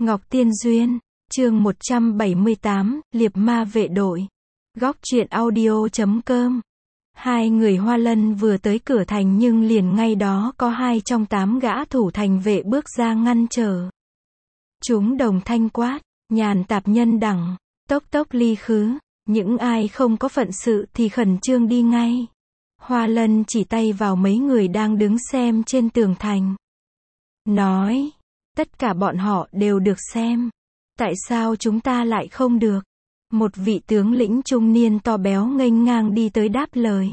Ngọc Tiên Duyên, chương 178, Liệp Ma Vệ Đội. Góc truyện audio.com. Hai người Hoa Lân vừa tới cửa thành nhưng liền ngay đó có 2 trong 8 gã thủ thành vệ bước ra ngăn trở. Chúng đồng thanh quát, nhàn tạp nhân đẳng, tốc tốc ly khứ, những ai không có phận sự thì khẩn trương đi ngay. Hoa Lân chỉ tay vào mấy người đang đứng xem trên tường thành. Nói, tất cả bọn họ đều được xem. Tại sao chúng ta lại không được? Một vị tướng lĩnh trung niên to béo nghênh ngang đi tới đáp lời.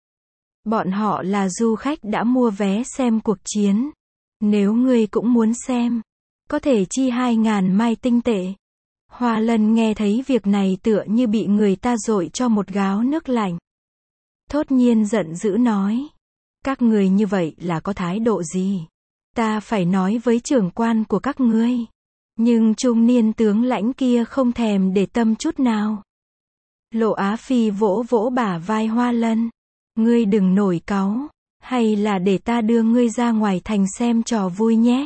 Bọn họ là du khách đã mua vé xem cuộc chiến. Nếu ngươi cũng muốn xem, có thể chi 2.000 mai tinh tệ. Hoa Lân nghe thấy việc này tựa như bị người ta dội cho một gáo nước lạnh. Thốt nhiên giận dữ nói. Các người như vậy là có thái độ gì? Ta phải nói với trưởng quan của các ngươi. Nhưng trung niên tướng lãnh kia không thèm để tâm chút nào. Lộ Á Phi vỗ vỗ bả vai Hoa Lân. Ngươi đừng nổi cáu, hay là để ta đưa ngươi ra ngoài thành xem trò vui nhé.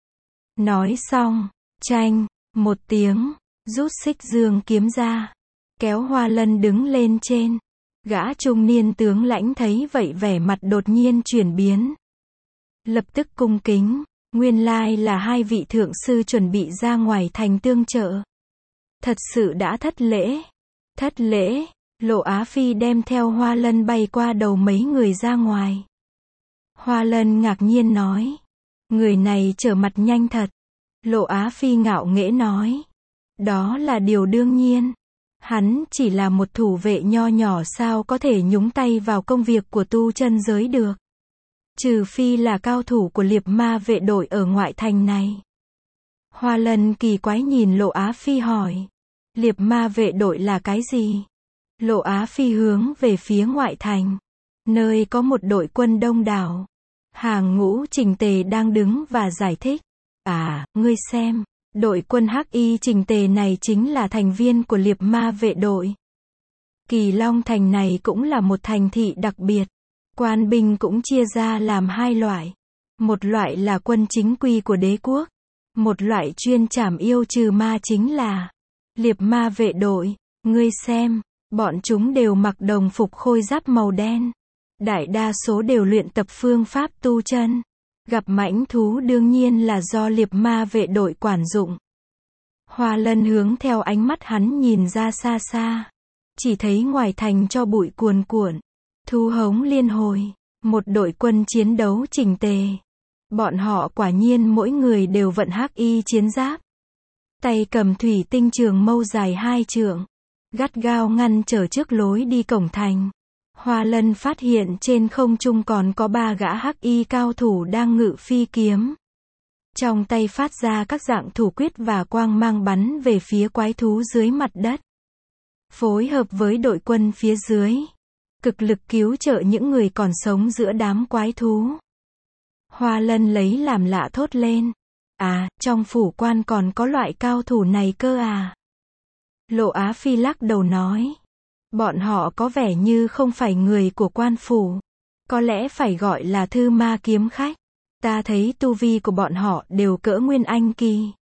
Nói xong, chanh, một tiếng, rút xích dương kiếm ra, kéo Hoa Lân đứng lên trên. Gã trung niên tướng lãnh thấy vậy vẻ mặt đột nhiên chuyển biến. Lập tức cung kính, nguyên lai là 2 vị thượng sư chuẩn bị ra ngoài thành tương trợ. Thật sự đã thất lễ. Thất lễ, Lộ Á Phi đem theo Hoa Lân bay qua đầu mấy người ra ngoài. Hoa Lân ngạc nhiên nói. Người này trở mặt nhanh thật. Lộ Á Phi ngạo nghễ nói. Đó là điều đương nhiên. Hắn chỉ là một thủ vệ nho nhỏ sao có thể nhúng tay vào công việc của tu chân giới được. Trừ phi là cao thủ của Liệp Ma Vệ Đội ở ngoại thành này. Hoa Lân kỳ quái nhìn Lộ Á Phi hỏi. Liệp Ma Vệ Đội là cái gì? Lộ Á Phi hướng về phía ngoại thành. Nơi có một đội quân đông đảo. Hàng ngũ chỉnh tề đang đứng và giải thích. À, ngươi xem. Đội quân hắc y chỉnh tề này chính là thành viên của Liệp Ma Vệ Đội. Kỳ Long thành này cũng là một thành thị đặc biệt. Quan binh cũng chia ra làm 2 loại. Một loại là quân chính quy của đế quốc. Một loại chuyên trảm yêu trừ ma chính là Liệp Ma Vệ Đội. Ngươi xem, bọn chúng đều mặc đồng phục khôi giáp màu đen. Đại đa số đều luyện tập phương pháp tu chân. Gặp mãnh thú đương nhiên là do Liệp Ma Vệ Đội quản dụng. Hoa Lân hướng theo ánh mắt hắn nhìn ra xa xa. Chỉ thấy ngoài thành cho bụi cuồn cuộn. Thu hống liên hồi. Một đội quân chiến đấu chỉnh tề. Bọn họ quả nhiên mỗi người đều vận hắc y chiến giáp. Tay cầm thủy tinh trường mâu dài 2 trượng. Gắt gao ngăn trở trước lối đi cổng thành. Hoa Lân phát hiện trên không trung còn có 3 gã hắc y cao thủ đang ngự phi kiếm. Trong tay phát ra các dạng thủ quyết và quang mang bắn về phía quái thú dưới mặt đất. Phối hợp với đội quân phía dưới. Cực lực cứu trợ những người còn sống giữa đám quái thú. Hoa Lân lấy làm lạ thốt lên. À, trong phủ quan còn có loại cao thủ này cơ à? Lộ Á Phi lắc đầu nói. Bọn họ có vẻ như không phải người của quan phủ. Có lẽ phải gọi là thư ma kiếm khách. Ta thấy tu vi của bọn họ đều cỡ Nguyên Anh kỳ.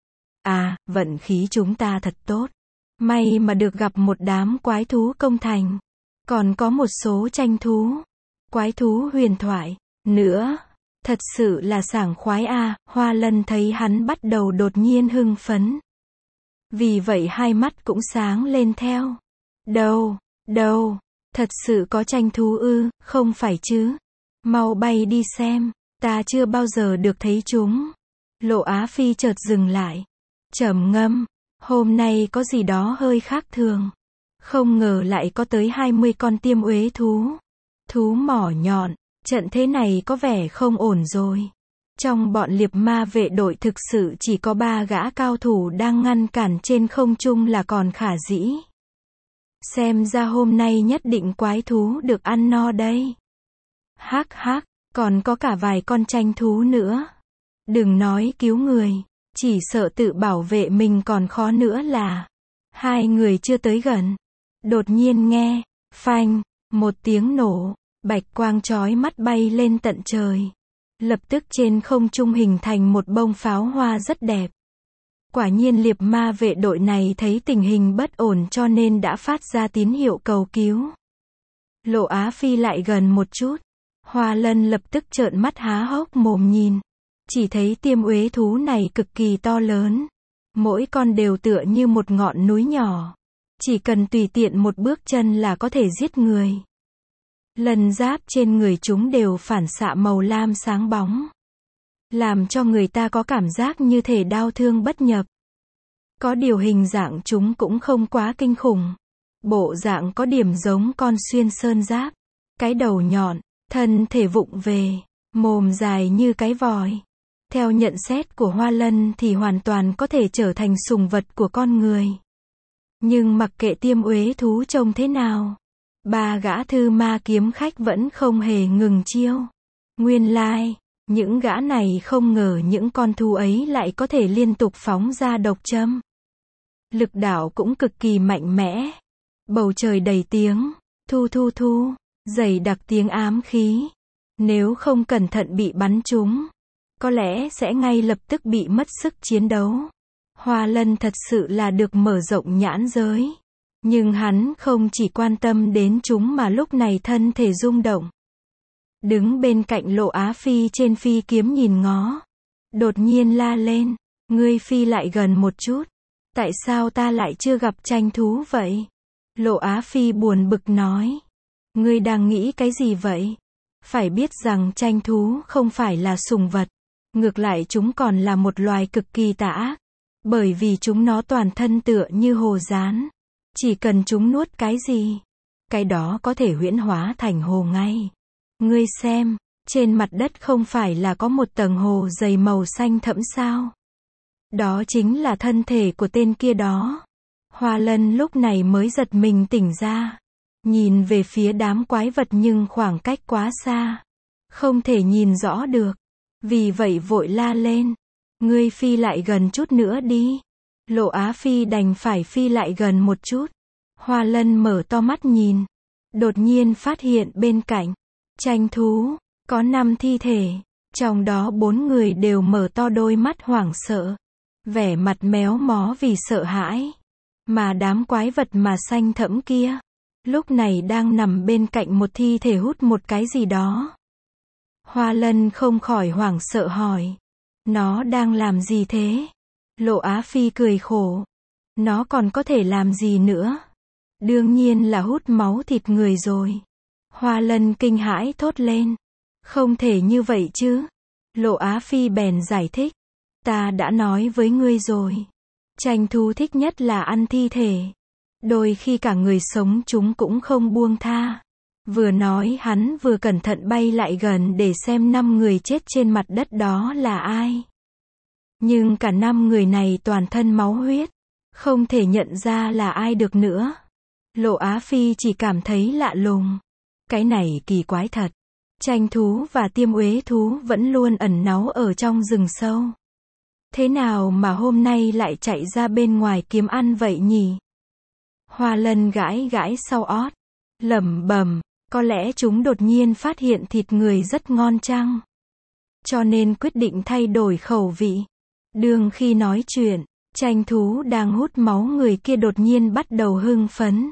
À, vận khí chúng ta thật tốt. May mà được gặp một đám quái thú công thành. Còn có một số tranh thú. Quái thú huyền thoại. Nữa. Thật sự là sảng khoái à. Hoa Lân thấy hắn bắt đầu đột nhiên hưng phấn. Vì vậy 2 mắt cũng sáng lên theo. Đâu, thật sự có tranh thú ư, không phải chứ. Mau bay đi xem, ta chưa bao giờ được thấy chúng. Lộ Á Phi chợt dừng lại. Trầm ngâm, hôm nay có gì đó hơi khác thường. Không ngờ lại có tới 20 con tiêm uế thú. Thú mỏ nhọn, trận thế này có vẻ không ổn rồi. Trong bọn Liệp Ma Vệ Đội thực sự chỉ có 3 gã cao thủ đang ngăn cản trên không trung là còn khả dĩ. Xem ra hôm nay nhất định quái thú được ăn no đây. Hắc hắc, còn có cả vài con tranh thú nữa. Đừng nói cứu người, chỉ sợ tự bảo vệ mình còn khó nữa là. 2 người chưa tới gần. Đột nhiên nghe, phanh, một tiếng nổ, bạch quang chói mắt bay lên tận trời. Lập tức trên không trung hình thành một bông pháo hoa rất đẹp. Quả nhiên liệp ma vệ đội này thấy tình hình bất ổn cho nên đã phát ra tín hiệu cầu cứu. Lộ Á Phi lại gần một chút. Hoa Lân lập tức trợn mắt há hốc mồm nhìn. Chỉ thấy tiêm uế thú này cực kỳ to lớn. Mỗi con đều tựa như một ngọn núi nhỏ. Chỉ cần tùy tiện một bước chân là có thể giết người. Lân giáp trên người chúng đều phản xạ màu lam sáng bóng. Làm cho người ta có cảm giác như thể đau thương bất nhập. Có điều hình dạng chúng cũng không quá kinh khủng. Bộ dạng có điểm giống con xuyên sơn giáp. Cái đầu nhọn, thân thể vụng về, mồm dài như cái vòi. Theo nhận xét của Hoa Lân thì hoàn toàn có thể trở thành sùng vật của con người. Nhưng mặc kệ tiêm uế thú trông thế nào, ba gã thư ma kiếm khách vẫn không hề ngừng chiêu. Nguyên lai, những gã này không ngờ những con thú ấy lại có thể liên tục phóng ra độc châm. Lực đạo cũng cực kỳ mạnh mẽ. Bầu trời đầy tiếng, thu thu thu, dày đặc tiếng ám khí. Nếu không cẩn thận bị bắn trúng, có lẽ sẽ ngay lập tức bị mất sức chiến đấu. Hoa Lân thật sự là được mở rộng nhãn giới. Nhưng hắn không chỉ quan tâm đến chúng mà lúc này thân thể rung động. Đứng bên cạnh Lộ Á Phi trên phi kiếm nhìn ngó. Đột nhiên la lên, ngươi phi lại gần một chút. Tại sao ta lại chưa gặp tranh thú vậy? Lộ Á Phi buồn bực nói. Ngươi đang nghĩ cái gì vậy? Phải biết rằng tranh thú không phải là sùng vật. Ngược lại chúng còn là một loài cực kỳ tà ác. Bởi vì chúng nó toàn thân tựa như hồ gián. Chỉ cần chúng nuốt cái gì, cái đó có thể huyễn hóa thành hồ ngay. Ngươi xem, trên mặt đất không phải là có một tầng hồ dày màu xanh thẫm sao? Đó chính là thân thể của tên kia đó. Hoa Lân lúc này mới giật mình tỉnh ra. Nhìn về phía đám quái vật nhưng khoảng cách quá xa. Không thể nhìn rõ được. Vì vậy vội la lên. Ngươi phi lại gần chút nữa đi. Lộ Á Phi đành phải phi lại gần một chút. Hoa Lân mở to mắt nhìn. Đột nhiên phát hiện bên cạnh tranh thú, có 5 thi thể. Trong đó 4 người đều mở to đôi mắt hoảng sợ. Vẻ mặt méo mó vì sợ hãi. Mà đám quái vật mà xanh thẫm kia, lúc này đang nằm bên cạnh một thi thể hút một cái gì đó. Hoa Lân không khỏi hoảng sợ hỏi. Nó đang làm gì thế? Lộ Á Phi cười khổ. Nó còn có thể làm gì nữa? Đương nhiên là hút máu thịt người rồi. Hoa Lân kinh hãi thốt lên. Không thể như vậy chứ. Lộ Á Phi bèn giải thích. Ta đã nói với ngươi rồi. Tranh thú thích nhất là ăn thi thể. Đôi khi cả người sống chúng cũng không buông tha. Vừa nói hắn vừa cẩn thận bay lại gần để xem 5 người chết trên mặt đất đó là ai. Nhưng cả 5 người này toàn thân máu huyết. Không thể nhận ra là ai được nữa. Lộ Á Phi chỉ cảm thấy lạ lùng. Cái này kỳ quái thật. Tranh thú và tiêm uế thú vẫn luôn ẩn náu ở trong rừng sâu. Thế nào mà hôm nay lại chạy ra bên ngoài kiếm ăn vậy nhỉ? Hoa Lân gãi gãi sau ót. Lẩm bẩm, có lẽ chúng đột nhiên phát hiện thịt người rất ngon chăng? Cho nên quyết định thay đổi khẩu vị. Đương khi nói chuyện, tranh thú đang hút máu người kia đột nhiên bắt đầu hưng phấn.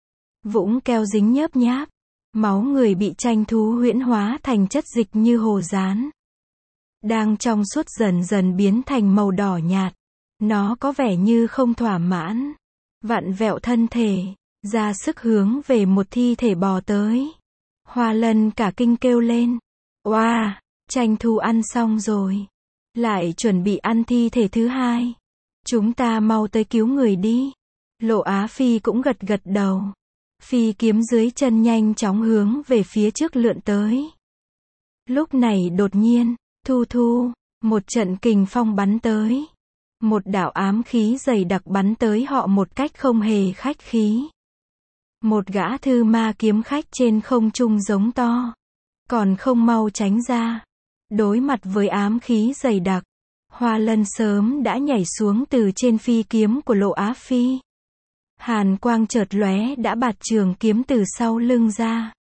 Vũng keo dính nhớp nháp. Máu người bị tranh thú huyễn hóa thành chất dịch như hồ gián. Đang trong suốt dần dần biến thành màu đỏ nhạt. Nó có vẻ như không thỏa mãn. Vặn vẹo thân thể, ra sức hướng về một thi thể bò tới. Hoa Lân cả kinh kêu lên. Oa, tranh thú ăn xong rồi. Lại chuẩn bị ăn thi thể thứ hai. Chúng ta mau tới cứu người đi. Lộ Á Phi cũng gật gật đầu. Phi kiếm dưới chân nhanh chóng hướng về phía trước lượn tới. Lúc này đột nhiên, thu thu, một trận kình phong bắn tới. Một đạo ám khí dày đặc bắn tới họ một cách không hề khách khí. Một gã thư ma kiếm khách trên không trung giống to. Còn không mau tránh ra. Đối mặt với ám khí dày đặc, Hoa Lân sớm đã nhảy xuống từ trên phi kiếm của Lộ Á Phi. Hàn quang chợt lóe đã bạt trường kiếm từ sau lưng ra.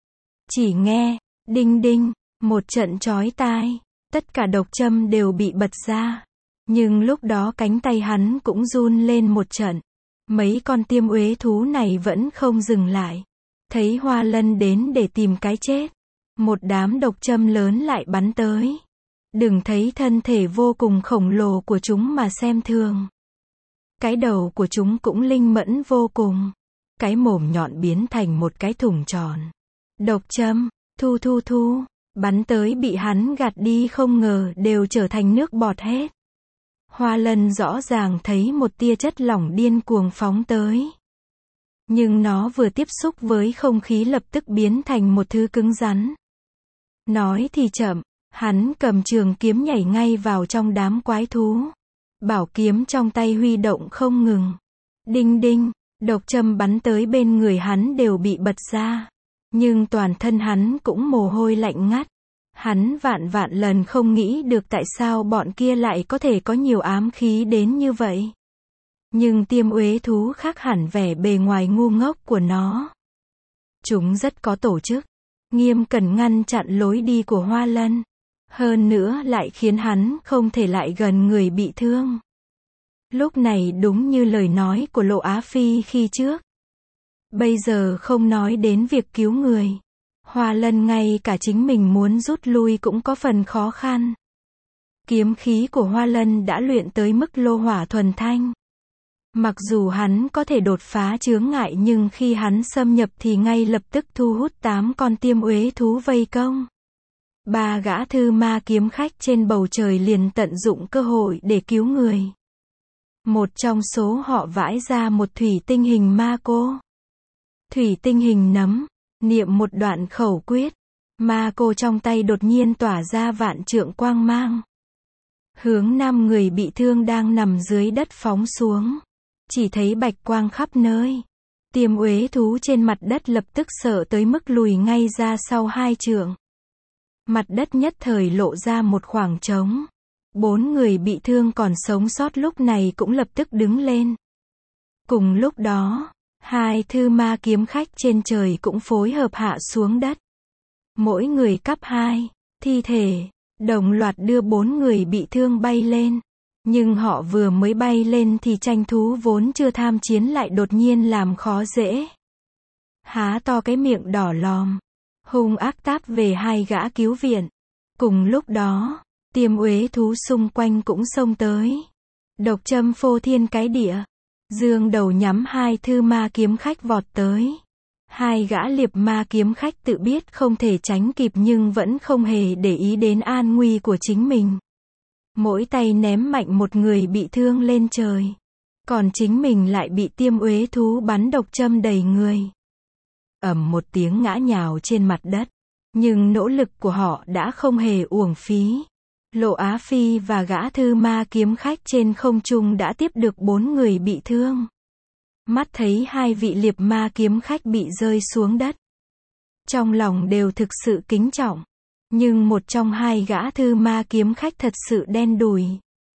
Chỉ nghe, đinh đinh, một trận chói tai, tất cả độc châm đều bị bật ra. Nhưng lúc đó cánh tay hắn cũng run lên một trận. Mấy con tiêm uế thú này vẫn không dừng lại. Thấy Hoa Lân đến để tìm cái chết. Một đám độc châm lớn lại bắn tới. Đừng thấy thân thể vô cùng khổng lồ của chúng mà xem thường. Cái đầu của chúng cũng linh mẫn vô cùng. Cái mồm nhọn biến thành một cái thùng tròn. Độc châm, thu thu thu, bắn tới bị hắn gạt đi không ngờ đều trở thành nước bọt hết. Hoa Lân rõ ràng thấy một tia chất lỏng điên cuồng phóng tới. Nhưng nó vừa tiếp xúc với không khí lập tức biến thành một thứ cứng rắn. Nói thì chậm, hắn cầm trường kiếm nhảy ngay vào trong đám quái thú. Bảo kiếm trong tay huy động không ngừng. Đinh đinh, độc châm bắn tới bên người hắn đều bị bật ra. Nhưng toàn thân hắn cũng mồ hôi lạnh ngắt. Hắn vạn vạn lần không nghĩ được tại sao bọn kia lại có thể có nhiều ám khí đến như vậy. Nhưng tiêm uế thú khác hẳn vẻ bề ngoài ngu ngốc của nó. Chúng rất có tổ chức, nghiêm cẩn ngăn chặn lối đi của Hoa Lân. Hơn nữa lại khiến hắn không thể lại gần người bị thương. Lúc này đúng như lời nói của Lộ Á Phi khi trước. Bây giờ không nói đến việc cứu người. Hoa Lân ngay cả chính mình muốn rút lui cũng có phần khó khăn. Kiếm khí của Hoa Lân đã luyện tới mức lô hỏa thuần thanh. Mặc dù hắn có thể đột phá chướng ngại nhưng khi hắn xâm nhập thì ngay lập tức thu hút 8 con tiêm uế thú vây công. 3 gã thư ma kiếm khách trên bầu trời liền tận dụng cơ hội để cứu người. Một trong số họ vãi ra một thủy tinh hình ma cô. Thủy tinh hình nấm, niệm một đoạn khẩu quyết. Ma cô trong tay đột nhiên tỏa ra vạn trượng quang mang. Hướng 5 người bị thương đang nằm dưới đất phóng xuống. Chỉ thấy bạch quang khắp nơi. Tiêm uế thú trên mặt đất lập tức sợ tới mức lùi ngay ra sau 2 trượng. Mặt đất nhất thời lộ ra một khoảng trống. 4 người bị thương còn sống sót lúc này cũng lập tức đứng lên. Cùng lúc đó, 2 thư ma kiếm khách trên trời cũng phối hợp hạ xuống đất. Mỗi người cắp 2 thi thể, đồng loạt đưa 4 người bị thương bay lên. Nhưng họ vừa mới bay lên thì tranh thú vốn chưa tham chiến lại đột nhiên làm khó dễ. Há to cái miệng đỏ lòm, hung ác táp về 2 gã cứu viện. Cùng lúc đó, tiêm uế thú xung quanh cũng xông tới. Độc châm phô thiên cái địa. Dương đầu nhắm 2 thư ma kiếm khách vọt tới. 2 gã liệp ma kiếm khách tự biết không thể tránh kịp nhưng vẫn không hề để ý đến an nguy của chính mình. Mỗi tay ném mạnh một người bị thương lên trời. Còn chính mình lại bị tiêm uế thú bắn độc châm đầy người. Ầm một tiếng ngã nhào trên mặt đất. Nhưng nỗ lực của họ đã không hề uổng phí. Lộ Á Phi và gã thư ma kiếm khách trên không trung đã tiếp được 4 người bị thương. Mắt thấy 2 vị liệp ma kiếm khách bị rơi xuống đất. Trong lòng đều thực sự kính trọng. Nhưng một trong 2 gã thư ma kiếm khách thật sự đen đủi.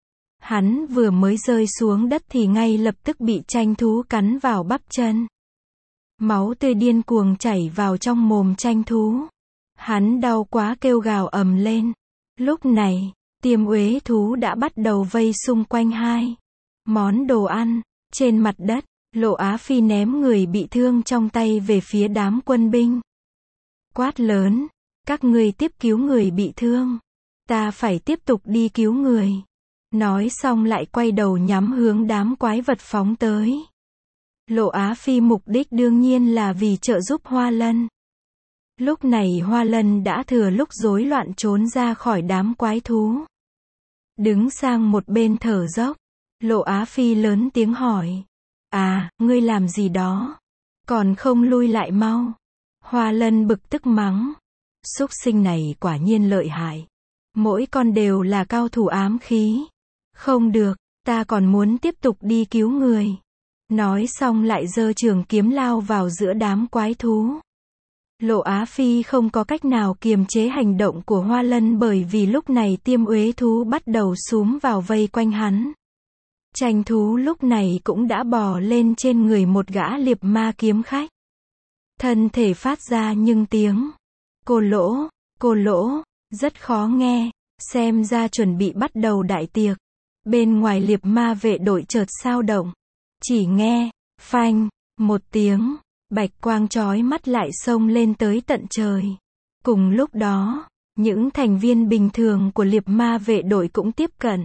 Hắn vừa mới rơi xuống đất thì ngay lập tức bị tranh thú cắn vào bắp chân. Máu tươi điên cuồng chảy vào trong mồm tranh thú. Hắn đau quá kêu gào ầm lên. Lúc này, tiêm uế thú đã bắt đầu vây xung quanh 2 món đồ ăn. Trên mặt đất, Lộ Á Phi ném người bị thương trong tay về phía đám quân binh. Quát lớn, các ngươi tiếp cứu người bị thương. Ta phải tiếp tục đi cứu người. Nói xong lại quay đầu nhắm hướng đám quái vật phóng tới. Lộ Á Phi mục đích đương nhiên là vì trợ giúp Hoa Lân. Lúc này Hoa Lân đã thừa lúc rối loạn trốn ra khỏi đám quái thú. Đứng sang một bên thở dốc. Lộ Á Phi lớn tiếng hỏi. À, ngươi làm gì đó? Còn không lui lại mau. Hoa Lân bực tức mắng. Súc sinh này quả nhiên lợi hại. Mỗi con đều là cao thủ ám khí. Không được, ta còn muốn tiếp tục đi cứu người. Nói xong lại giơ trường kiếm lao vào giữa đám quái thú. Lộ Á Phi không có cách nào kiềm chế hành động của Hoa Lân bởi vì lúc này tiêm uế thú bắt đầu xúm vào vây quanh hắn. Tranh thú lúc này cũng đã bò lên trên người một gã liệp ma kiếm khách. Thân thể phát ra những tiếng cô lỗ, rất khó nghe, xem ra chuẩn bị bắt đầu đại tiệc. Bên ngoài liệp ma vệ đội chợt xao động. Chỉ nghe, phanh, một tiếng, bạch quang chói mắt lại xông lên tới tận trời. Cùng lúc đó, những thành viên bình thường của liệp ma vệ đội cũng tiếp cận.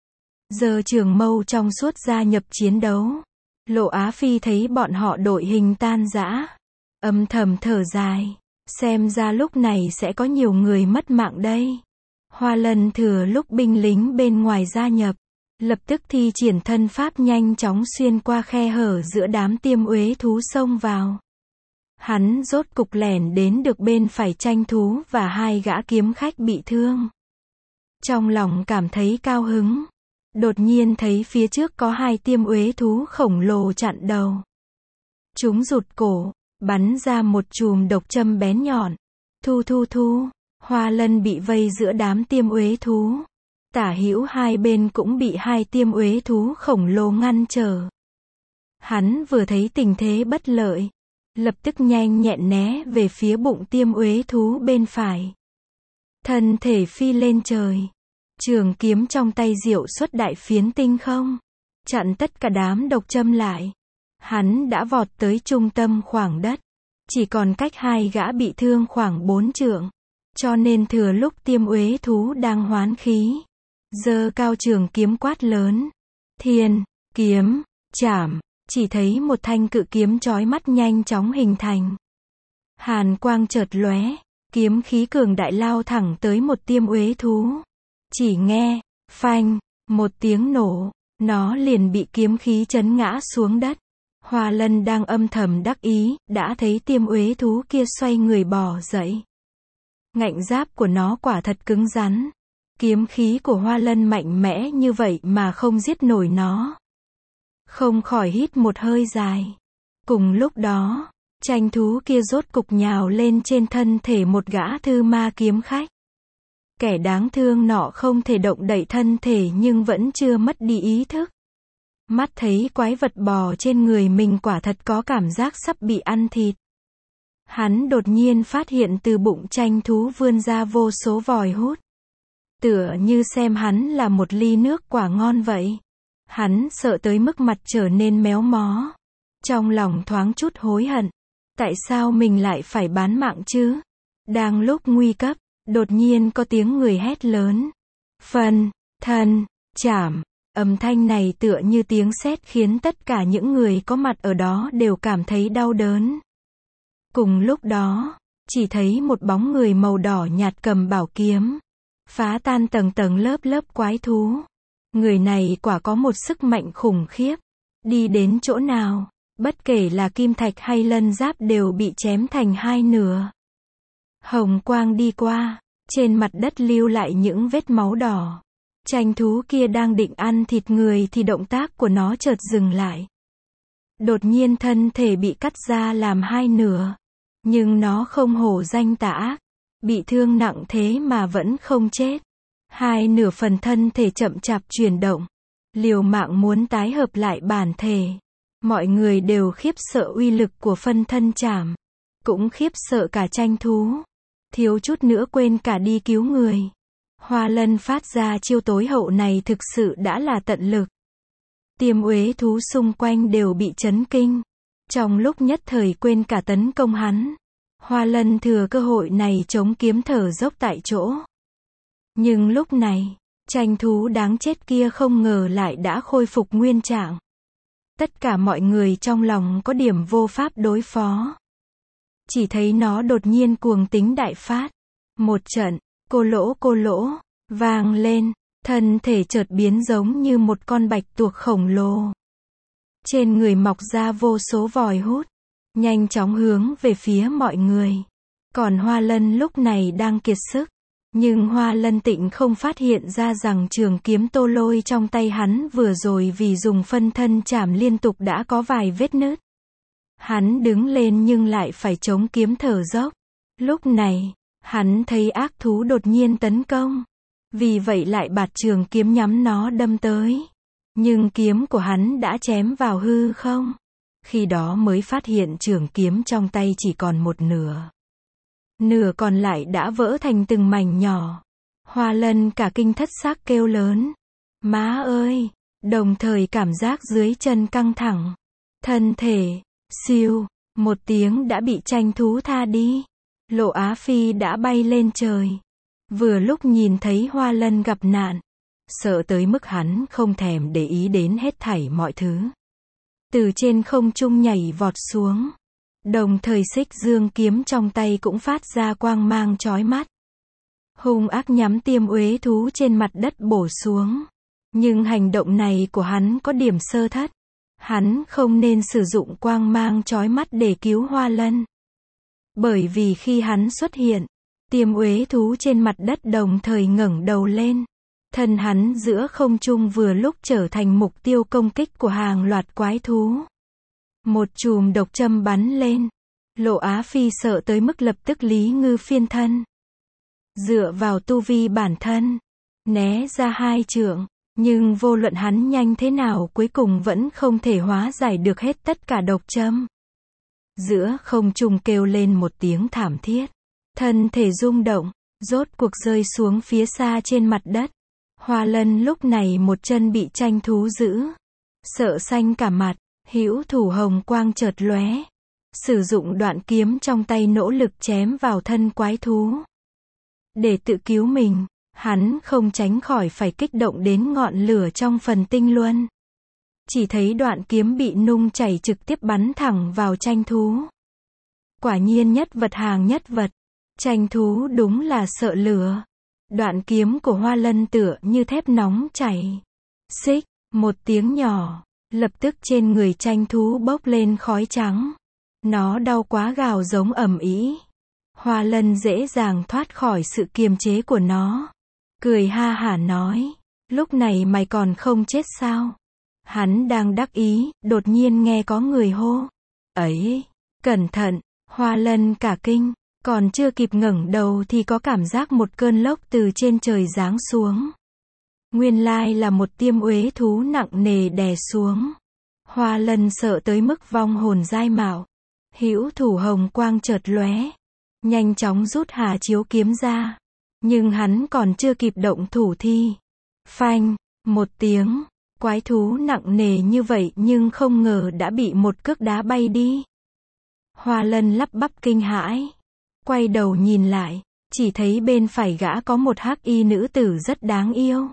Giơ trường mâu trong suốt gia nhập chiến đấu. Lộ Á Phi thấy bọn họ đội hình tan rã, âm thầm thở dài. Xem ra lúc này sẽ có nhiều người mất mạng đây. Hoa Lân thừa lúc binh lính bên ngoài gia nhập, lập tức thi triển thân pháp nhanh chóng xuyên qua khe hở giữa đám tiêm uế thú xông vào. Hắn rốt cục lẻn đến được bên phải tranh thú và hai gã kiếm khách bị thương. Trong lòng cảm thấy cao hứng. Đột nhiên thấy phía trước có hai tiêm uế thú khổng lồ chặn đầu. Chúng rụt cổ, bắn ra một chùm độc châm bén nhọn. Thu thu thu, Hoa Lân bị vây giữa đám tiêm uế thú. Tả hữu hai bên cũng bị hai tiêm uế thú khổng lồ ngăn trở. Hắn vừa thấy tình thế bất lợi, lập tức nhanh nhẹn né về phía bụng tiêm uế thú bên phải. Thân thể phi lên trời. Trường kiếm trong tay diệu xuất đại phiến tinh không, chặn tất cả đám độc châm lại. Hắn đã vọt tới trung tâm khoảng đất, chỉ còn cách hai gã bị thương khoảng 4 trượng. Cho nên thừa lúc tiêm uế thú đang hoán khí, giơ cao trường kiếm quát lớn. Thiên, kiếm, chảm, chỉ thấy một thanh cự kiếm chói mắt nhanh chóng hình thành. Hàn quang chợt lóe, kiếm khí cường đại lao thẳng tới một tiêm uế thú. Chỉ nghe, phanh, một tiếng nổ, nó liền bị kiếm khí chấn ngã xuống đất. Hoa Lân đang âm thầm đắc ý, đã thấy tiêm uế thú kia xoay người bò dậy. Ngạnh giáp của nó quả thật cứng rắn. Kiếm khí của Hoa Lân mạnh mẽ như vậy mà không giết nổi nó. Không khỏi hít một hơi dài. Cùng lúc đó, tranh thú kia rốt cục nhào lên trên thân thể một gã thư ma kiếm khách. Kẻ đáng thương nọ không thể động đậy thân thể nhưng vẫn chưa mất đi ý thức. Mắt thấy quái vật bò trên người mình quả thật có cảm giác sắp bị ăn thịt. Hắn đột nhiên phát hiện từ bụng tranh thú vươn ra vô số vòi hút. Tựa như xem hắn là một ly nước quả ngon vậy. Hắn sợ tới mức mặt trở nên méo mó. Trong lòng thoáng chút hối hận. Tại sao mình lại phải bán mạng chứ? Đang lúc nguy cấp, đột nhiên có tiếng người hét lớn. Phân, thân, chảm. Âm thanh này tựa như tiếng sét khiến tất cả những người có mặt ở đó đều cảm thấy đau đớn. Cùng lúc đó, chỉ thấy một bóng người màu đỏ nhạt cầm bảo kiếm, phá tan tầng tầng lớp lớp quái thú. Người này quả có một sức mạnh khủng khiếp. Đi đến chỗ nào, bất kể là kim thạch hay lân giáp đều bị chém thành hai nửa. Hồng quang đi qua, trên mặt đất lưu lại những vết máu đỏ. Tranh thú kia đang định ăn thịt người thì động tác của nó chợt dừng lại. Đột nhiên thân thể bị cắt ra làm hai nửa. Nhưng nó không hổ danh tà ác. Bị thương nặng thế mà vẫn không chết. Hai nửa phần thân thể chậm chạp chuyển động. Liều mạng muốn tái hợp lại bản thể. Mọi người đều khiếp sợ uy lực của phân thân chảm. Cũng khiếp sợ cả tranh thú. Thiếu chút nữa quên cả đi cứu người. Hoa Lân phát ra chiêu tối hậu này thực sự đã là tận lực. Tiêm uế thú xung quanh đều bị chấn kinh. Trong lúc nhất thời quên cả tấn công hắn. Hoa Lân thừa cơ hội này chống kiếm thở dốc tại chỗ. Nhưng lúc này, tranh thú đáng chết kia không ngờ lại đã khôi phục nguyên trạng. Tất cả mọi người trong lòng có điểm vô pháp đối phó. Chỉ thấy nó đột nhiên cuồng tính đại phát. Một trận, cô lỗ, vang lên, thân thể chợt biến giống như một con bạch tuộc khổng lồ. Trên người mọc ra vô số vòi hút, nhanh chóng hướng về phía mọi người. Còn Hoa Lân lúc này đang kiệt sức. Nhưng Hoa Lân Tịnh không phát hiện ra rằng trường kiếm tô lôi trong tay hắn vừa rồi vì dùng phân thân chảm liên tục đã có vài vết nứt. Hắn đứng lên nhưng lại phải chống kiếm thở dốc. Lúc này, hắn thấy ác thú đột nhiên tấn công. Vì vậy lại bạt trường kiếm nhắm nó đâm tới. Nhưng kiếm của hắn đã chém vào hư không. Khi đó mới phát hiện trường kiếm trong tay chỉ còn một nửa. Nửa còn lại đã vỡ thành từng mảnh nhỏ. Hoa Lân cả kinh thất xác kêu lớn. Má ơi! Đồng thời cảm giác dưới chân căng thẳng. Thân thể, siêu, một tiếng đã bị tranh thú tha đi. Lộ Á Phi đã bay lên trời. Vừa lúc nhìn thấy Hoa Lân gặp nạn. Sợ tới mức hắn không thèm để ý đến hết thảy mọi thứ. Từ trên không trung nhảy vọt xuống. Đồng thời xích dương kiếm trong tay cũng phát ra quang mang chói mắt. Hung ác nhắm Tiêm Uế thú trên mặt đất bổ xuống. Nhưng hành động này của hắn có điểm sơ thất. Hắn không nên sử dụng quang mang chói mắt để cứu Hoa Lân. Bởi vì khi hắn xuất hiện, Tiêm Uế thú trên mặt đất đồng thời ngẩng đầu lên. Thân hắn giữa không trung vừa lúc trở thành mục tiêu công kích của hàng loạt quái thú. Một chùm độc châm bắn lên. Lộ Á Phi sợ tới mức lập tức Lý Ngư phiên thân. Dựa vào tu vi bản thân, né ra 2 trượng. Nhưng vô luận hắn nhanh thế nào cuối cùng vẫn không thể hóa giải được hết tất cả độc châm. Giữa không trung kêu lên một tiếng thảm thiết. Thân thể rung động, rốt cuộc rơi xuống phía xa trên mặt đất. Hoa Lân lúc này một chân bị tranh thú giữ. Sợ xanh cả mặt, hữu thủ hồng quang chợt lóe. Sử dụng đoạn kiếm trong tay nỗ lực chém vào thân quái thú. Để tự cứu mình, hắn không tránh khỏi phải kích động đến ngọn lửa trong phần tinh luân. Chỉ thấy đoạn kiếm bị nung chảy trực tiếp bắn thẳng vào tranh thú. Quả nhiên nhất vật hàng nhất vật. Tranh thú đúng là sợ lửa. Đoạn kiếm của Hoa Lân tựa như thép nóng chảy. Xích, một tiếng nhỏ, lập tức trên người tranh thú bốc lên khói trắng. Nó đau quá gào giống ầm ĩ. Hoa Lân dễ dàng thoát khỏi sự kiềm chế của nó. Cười ha hả nói, lúc này mày còn không chết sao? Hắn đang đắc ý, đột nhiên nghe có người hô. Ấy, cẩn thận, Hoa Lân cả kinh, còn chưa kịp ngẩng đầu thì có cảm giác một cơn lốc từ trên trời giáng xuống. Nguyên lai là một Tiêm Uế thú nặng nề đè xuống. Hoa Lân sợ tới mức vong hồn giai mạo. Hữu thủ hồng quang chợt lóe, nhanh chóng rút Hà Chiếu kiếm ra. Nhưng hắn còn chưa kịp động thủ thi. Phanh, một tiếng, quái thú nặng nề như vậy nhưng không ngờ đã bị một cước đá bay đi. Hoa Lân lắp bắp kinh hãi. Quay đầu nhìn lại, chỉ thấy bên phải gã có một hắc y nữ tử rất đáng yêu.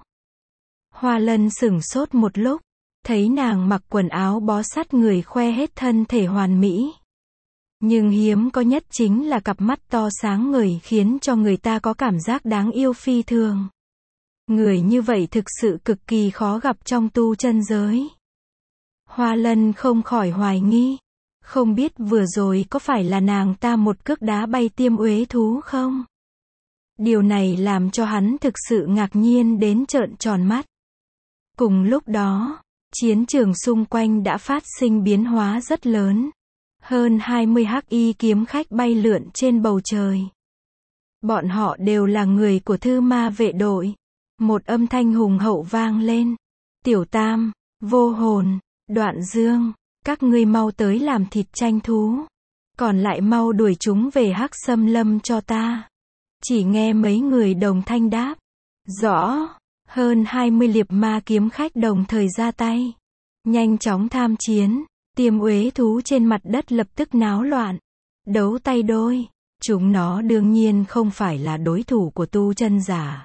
Hoa Lân sửng sốt một lúc, thấy nàng mặc quần áo bó sát người khoe hết thân thể hoàn mỹ. Nhưng hiếm có nhất chính là cặp mắt to sáng ngời khiến cho người ta có cảm giác đáng yêu phi thường. Người như vậy thực sự cực kỳ khó gặp trong tu chân giới. Hoa Lân không khỏi hoài nghi. Không biết vừa rồi có phải là nàng ta một cước đá bay Tiêm Uế thú không? Điều này làm cho hắn thực sự ngạc nhiên đến trợn tròn mắt. Cùng lúc đó, chiến trường xung quanh đã phát sinh biến hóa rất lớn. Hơn 20 hắc y kiếm khách bay lượn trên bầu trời. Bọn họ đều là người của Thư Ma vệ đội. Một âm thanh hùng hậu vang lên. Tiểu Tam, Vô Hồn, Đoạn Dương, các ngươi mau tới làm thịt tranh thú. Còn lại mau đuổi chúng về Hắc Xâm Lâm cho ta. Chỉ nghe mấy người đồng thanh đáp. Rõ. Hơn 20 liệp ma kiếm khách đồng thời ra tay. Nhanh chóng tham chiến. Tiêm Uế thú trên mặt đất lập tức náo loạn. Đấu tay đôi. Chúng nó đương nhiên không phải là đối thủ của tu chân giả.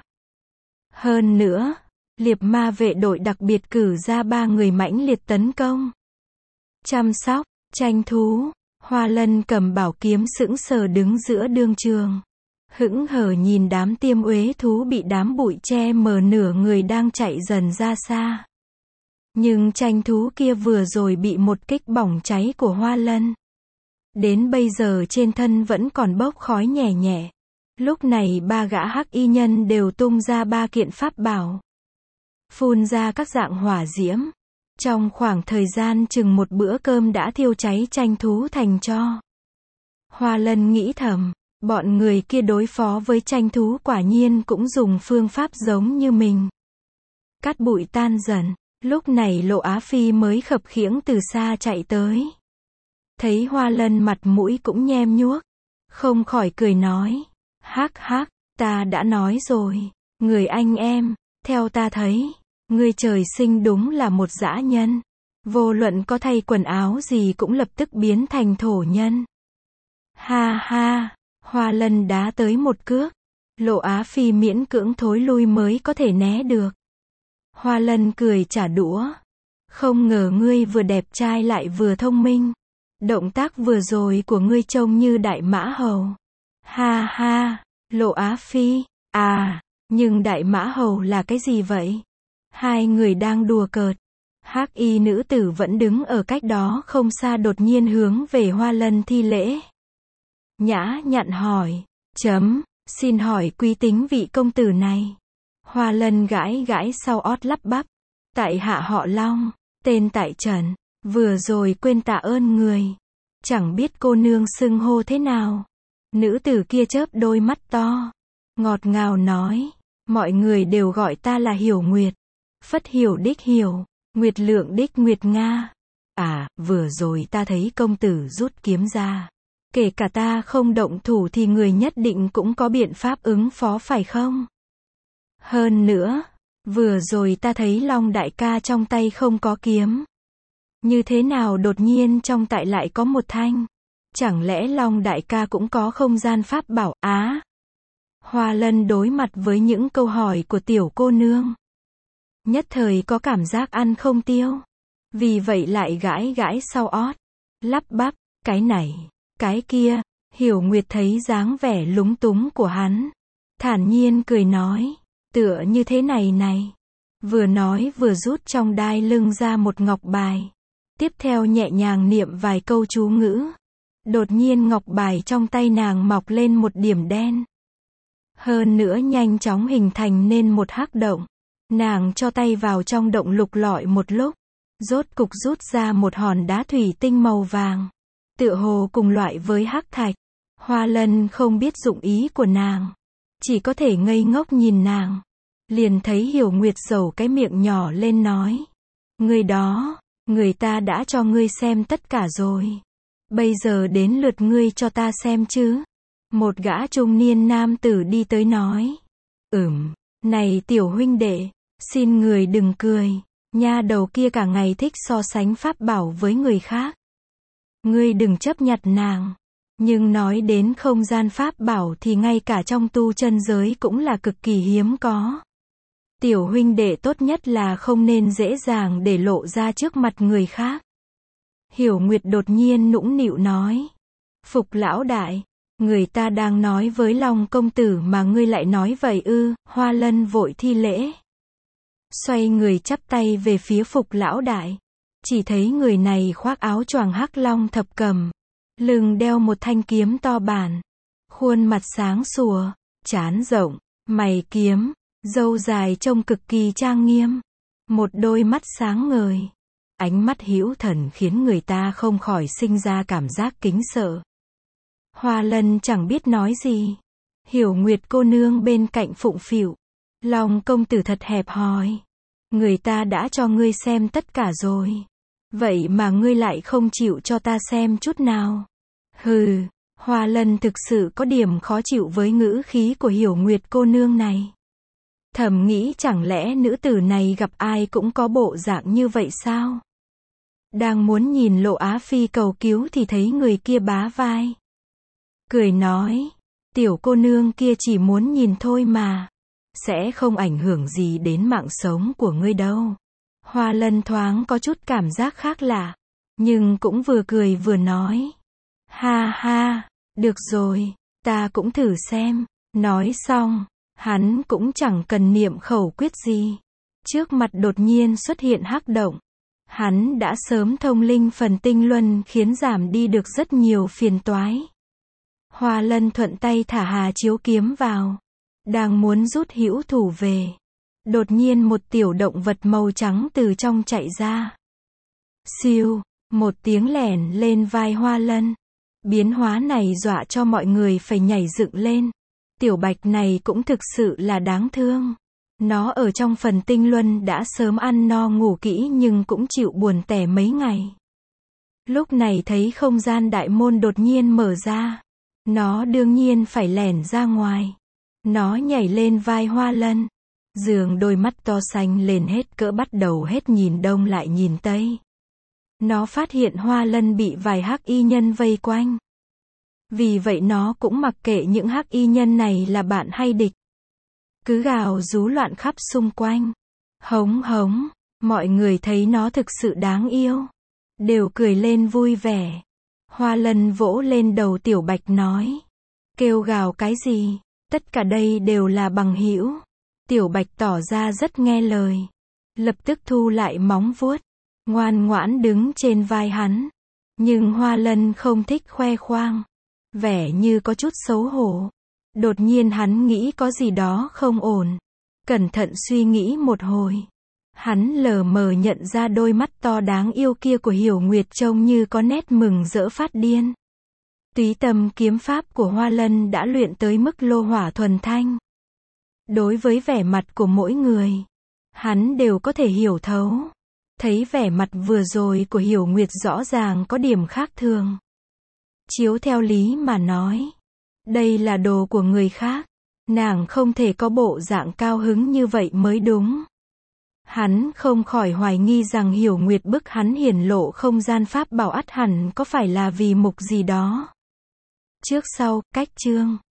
Hơn nữa, liệp ma vệ đội đặc biệt cử ra 3 người mãnh liệt tấn công. Chăm sóc, tranh thú. Hoa Lân cầm bảo kiếm sững sờ đứng giữa đương trường. Hững hờ nhìn đám Tiêm Uế thú bị đám bụi che mờ nửa người đang chạy dần ra xa. Nhưng tranh thú kia vừa rồi bị một kích bỏng cháy của Hoa Lân. Đến bây giờ trên thân vẫn còn bốc khói nhẹ nhẹ. Lúc này 3 gã hắc y nhân đều tung ra 3 kiện pháp bảo. Phun ra các dạng hỏa diễm. Trong khoảng thời gian chừng một bữa cơm đã thiêu cháy tranh thú thành tro. Hoa Lân nghĩ thầm, bọn người kia đối phó với tranh thú quả nhiên cũng dùng phương pháp giống như mình. Cát bụi tan dần, lúc này Lộ Á Phi mới khập khiễng từ xa chạy tới. Thấy Hoa Lân mặt mũi cũng nhem nhuốc, không khỏi cười nói, hắc hắc, ta đã nói rồi, người anh em, theo ta thấy, Ngươi trời sinh đúng là một dã nhân. Vô luận có thay quần áo gì cũng lập tức biến thành thổ nhân. Ha ha, Hoa Lân đá tới một cước. Lộ Á Phi miễn cưỡng thối lui mới có thể né được. Hoa Lân cười trả đũa. Không ngờ ngươi vừa đẹp trai lại vừa thông minh. Động tác vừa rồi của ngươi trông như Đại Mã Hầu. Ha ha, Lộ Á Phi, à, nhưng Đại Mã Hầu là cái gì vậy? Hai người đang đùa cợt. Hắc y nữ tử vẫn đứng ở cách đó không xa đột nhiên hướng về Hoa Lân thi lễ. Nhã nhặn hỏi, xin hỏi quý tính vị công tử này. Hoa Lân gãi gãi sau ót lắp bắp. Tại hạ họ Long, tên tại Trần, vừa rồi quên tạ ơn người. Chẳng biết cô nương xưng hô thế nào. Nữ tử kia chớp đôi mắt to, ngọt ngào nói, mọi người đều gọi ta là Hiểu Nguyệt. Phất Hiểu đích Hiểu, Nguyệt Lượng đích Nguyệt Nga. À, vừa rồi ta thấy công tử rút kiếm ra. Kể cả ta không động thủ thì người nhất định cũng có biện pháp ứng phó phải không? Hơn nữa, vừa rồi ta thấy Long đại ca trong tay không có kiếm. Như thế nào đột nhiên trong tay lại có một thanh? Chẳng lẽ Long đại ca cũng có không gian pháp bảo? Á! Hoa Lân đối mặt với những câu hỏi của tiểu cô nương. Nhất thời có cảm giác ăn không tiêu. Vì vậy lại gãi gãi sau ót. Lắp bắp, cái này, cái kia. Hiểu Nguyệt thấy dáng vẻ lúng túng của hắn. Thản nhiên cười nói, tựa như thế này này. Vừa nói vừa rút trong đai lưng ra một ngọc bài. Tiếp theo nhẹ nhàng niệm vài câu chú ngữ. Đột nhiên ngọc bài trong tay nàng mọc lên một điểm đen. Hơn nữa nhanh chóng hình thành nên một hắc động. Nàng cho tay vào trong động lục lọi một lúc. Rốt cục rút ra một hòn đá thủy tinh màu vàng. Tựa hồ cùng loại với hắc thạch. Hoa Lân không biết dụng ý của nàng. Chỉ có thể ngây ngốc nhìn nàng. Liền thấy Hiểu Nguyệt dầu cái miệng nhỏ lên nói. Người đó, người ta đã cho ngươi xem tất cả rồi. Bây giờ đến lượt ngươi cho ta xem chứ. Một gã trung niên nam tử đi tới nói. Này tiểu huynh đệ, xin người đừng cười. Nha đầu kia cả ngày thích so sánh pháp bảo với người khác. Ngươi đừng chấp nhặt nàng. Nhưng nói đến không gian pháp bảo thì ngay cả trong tu chân giới cũng là cực kỳ hiếm có. Tiểu huynh đệ tốt nhất là không nên dễ dàng để lộ ra trước mặt người khác. Hiểu Nguyệt đột nhiên nũng nịu nói. Phục lão đại, người ta đang nói với Long công tử mà ngươi lại nói vậy ư? Hoa Lân vội thi lễ. Xoay người chắp tay về phía Phục lão đại. Chỉ thấy người này khoác áo choàng hắc long thập cầm. Lưng đeo một thanh kiếm to bản. Khuôn mặt sáng sủa, trán rộng, mày kiếm, râu dài trông cực kỳ trang nghiêm. Một đôi mắt sáng ngời. Ánh mắt hữu thần khiến người ta không khỏi sinh ra cảm giác kính sợ. Hoa Lân chẳng biết nói gì. Hiểu Nguyệt cô nương bên cạnh phụng phịu. Long công tử thật hẹp hòi. Người ta đã cho ngươi xem tất cả rồi. Vậy mà ngươi lại không chịu cho ta xem chút nào. Hừ, Hoa Lân thực sự có điểm khó chịu với ngữ khí của Hiểu Nguyệt cô nương này. Thầm nghĩ chẳng lẽ nữ tử này gặp ai cũng có bộ dạng như vậy sao? Đang muốn nhìn Lộ Á Phi cầu cứu thì thấy người kia bá vai. Cười nói, tiểu cô nương kia chỉ muốn nhìn thôi mà. Sẽ không ảnh hưởng gì đến mạng sống của ngươi đâu. Hoa Lân thoáng có chút cảm giác khác lạ. Nhưng cũng vừa cười vừa nói. Ha ha, được rồi, ta cũng thử xem. Nói xong, hắn cũng chẳng cần niệm khẩu quyết gì. Trước mặt đột nhiên xuất hiện hắc động. Hắn đã sớm thông linh phần tinh luân khiến giảm đi được rất nhiều phiền toái. Hoa Lân thuận tay thả Hà Chiếu kiếm vào. Đang muốn rút hữu thủ về. Đột nhiên một tiểu động vật màu trắng từ trong chạy ra. Siêu, một tiếng lẻn lên vai Hoa Lân. Biến hóa này dọa cho mọi người phải nhảy dựng lên. Tiểu bạch này cũng thực sự là đáng thương. Nó ở trong phần tinh luân đã sớm ăn no ngủ kỹ nhưng cũng chịu buồn tẻ mấy ngày. Lúc này thấy không gian đại môn đột nhiên mở ra. Nó đương nhiên phải lẻn ra ngoài. Nó nhảy lên vai Hoa Lân. Dương đôi mắt to xanh lên hết cỡ bắt đầu hết nhìn đông lại nhìn tây. Nó phát hiện Hoa Lân bị vài hắc y nhân vây quanh. Vì vậy nó cũng mặc kệ những hắc y nhân này là bạn hay địch. Cứ gào rú loạn khắp xung quanh. Hống hống, mọi người thấy nó thực sự đáng yêu. Đều cười lên vui vẻ. Hoa Lân vỗ lên đầu Tiểu Bạch nói. Kêu gào cái gì? Tất cả đây đều là bằng hữu. Tiểu Bạch tỏ ra rất nghe lời. Lập tức thu lại móng vuốt. Ngoan ngoãn đứng trên vai hắn. Nhưng Hoa Lân không thích khoe khoang. Vẻ như có chút xấu hổ. Đột nhiên hắn nghĩ có gì đó không ổn. Cẩn thận suy nghĩ một hồi. Hắn lờ mờ nhận ra đôi mắt to đáng yêu kia của Hiểu Nguyệt trông như có nét mừng rỡ phát điên. Túy tâm kiếm pháp của Hoa Lân đã luyện tới mức lô hỏa thuần thanh. Đối với vẻ mặt của mỗi người, hắn đều có thể hiểu thấu. Thấy vẻ mặt vừa rồi của Hiểu Nguyệt rõ ràng có điểm khác thường. Chiếu theo lý mà nói, đây là đồ của người khác. Nàng không thể có bộ dạng cao hứng như vậy mới đúng. Hắn không khỏi hoài nghi rằng Hiểu Nguyệt bức hắn hiển lộ không gian pháp bảo ắt hẳn có phải là vì mục gì đó. Trước sau, cách chương.